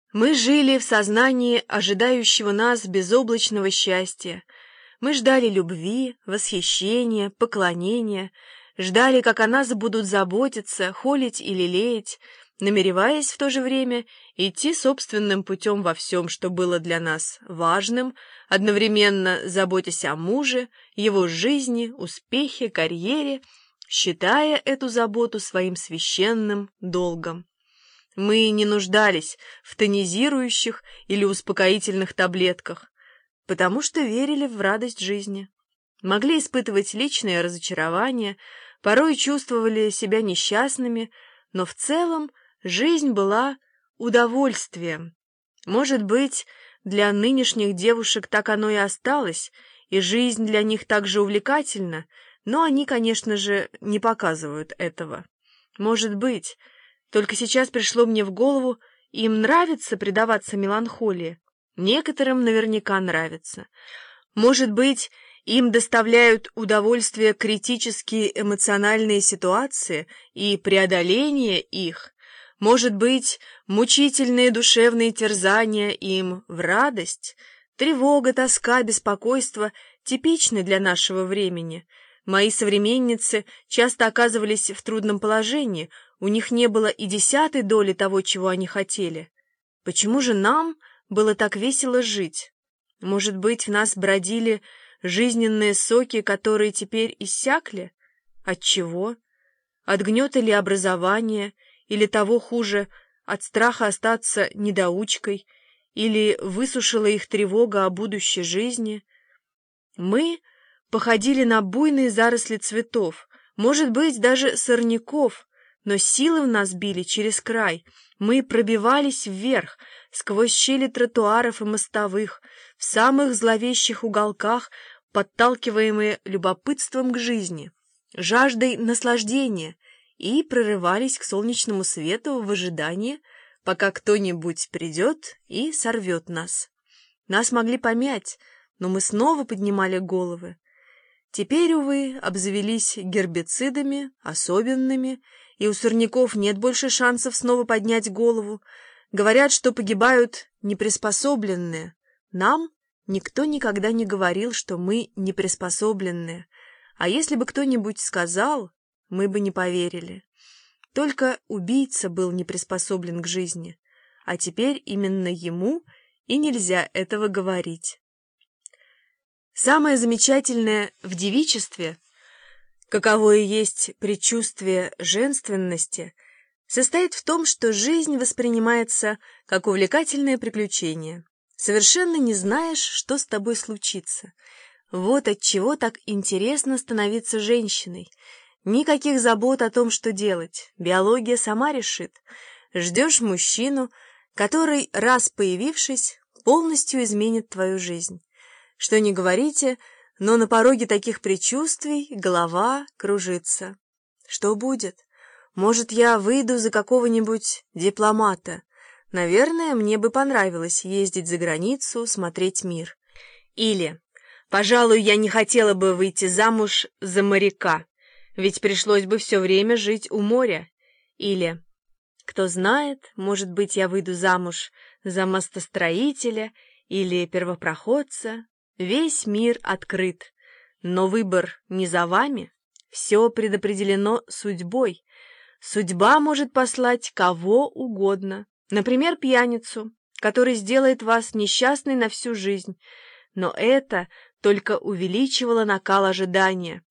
Мы жили в сознании ожидающего нас безоблачного счастья. Мы ждали любви, восхищения, поклонения, ждали, как о нас будут заботиться, холить и лелеять, намереваясь в то же время идти собственным путем во всем, что было для нас важным, одновременно заботясь о муже, его жизни, успехе, карьере, считая эту заботу своим священным долгом. Мы не нуждались в тонизирующих или успокоительных таблетках, потому что верили в радость жизни. Могли испытывать личное разочарование, порой чувствовали себя несчастными, но в целом жизнь была удовольствием. Может быть, для нынешних девушек так оно и осталось, и жизнь для них так же увлекательна, но они, конечно же, не показывают этого. Может быть, только сейчас пришло мне в голову, им нравится предаваться меланхолии. Некоторым наверняка нравится. Может быть, им доставляют удовольствие критические эмоциональные ситуации и преодоление их. Может быть, мучительные душевные терзания им в радость. Тревога, тоска, беспокойство типичны для нашего времени. Мои современницы часто оказывались в трудном положении, у них не было и 10 доли того, чего они хотели. Почему же нам было так весело жить? Может быть, в нас бродили жизненные соки, которые теперь иссякли? От чего? От гнета ли образования, или того хуже, от страха остаться недоучкой, или высушила их тревога о будущей жизни? Мы походили на буйные заросли цветов, может быть, даже сорняков, но силы в нас били через край. Мы пробивались вверх, сквозь щели тротуаров и мостовых, в самых зловещих уголках, подталкиваемые любопытством к жизни, жаждой наслаждения, и прорывались к солнечному свету в ожидании, пока кто-нибудь придет и сорвет нас. Нас могли помять, но мы снова поднимали головы. Теперь, увы, обзавелись гербицидами, особенными, и у сорняков нет больше шансов снова поднять голову. Говорят, что погибают неприспособленные. Нам никто никогда не говорил, что мы неприспособленные. А если бы кто-нибудь сказал, мы бы не поверили. Только убийца был не приспособлен к жизни, а теперь именно ему и нельзя этого говорить. Самое замечательное в девичестве, каково и есть предчувствие женственности, состоит в том, что жизнь воспринимается как увлекательное приключение. Совершенно не знаешь, что с тобой случится. Вот отчего так интересно становиться женщиной. Никаких забот о том, что делать. Биология сама решит. Ждешь мужчину, который, раз появившись, полностью изменит твою жизнь. Что ни говорите, но на пороге таких предчувствий голова кружится. Что будет? Может, я выйду за какого-нибудь дипломата? Наверное, мне бы понравилось ездить за границу, смотреть мир. Или, пожалуй, я не хотела бы выйти замуж за моряка, ведь пришлось бы все время жить у моря. Или, кто знает, может быть, я выйду замуж за мостостроителя или первопроходца. Весь мир открыт, но выбор не за вами, все предопределено судьбой. Судьба может послать кого угодно, например, пьяницу, который сделает вас несчастной на всю жизнь, но это только увеличивало накал ожидания.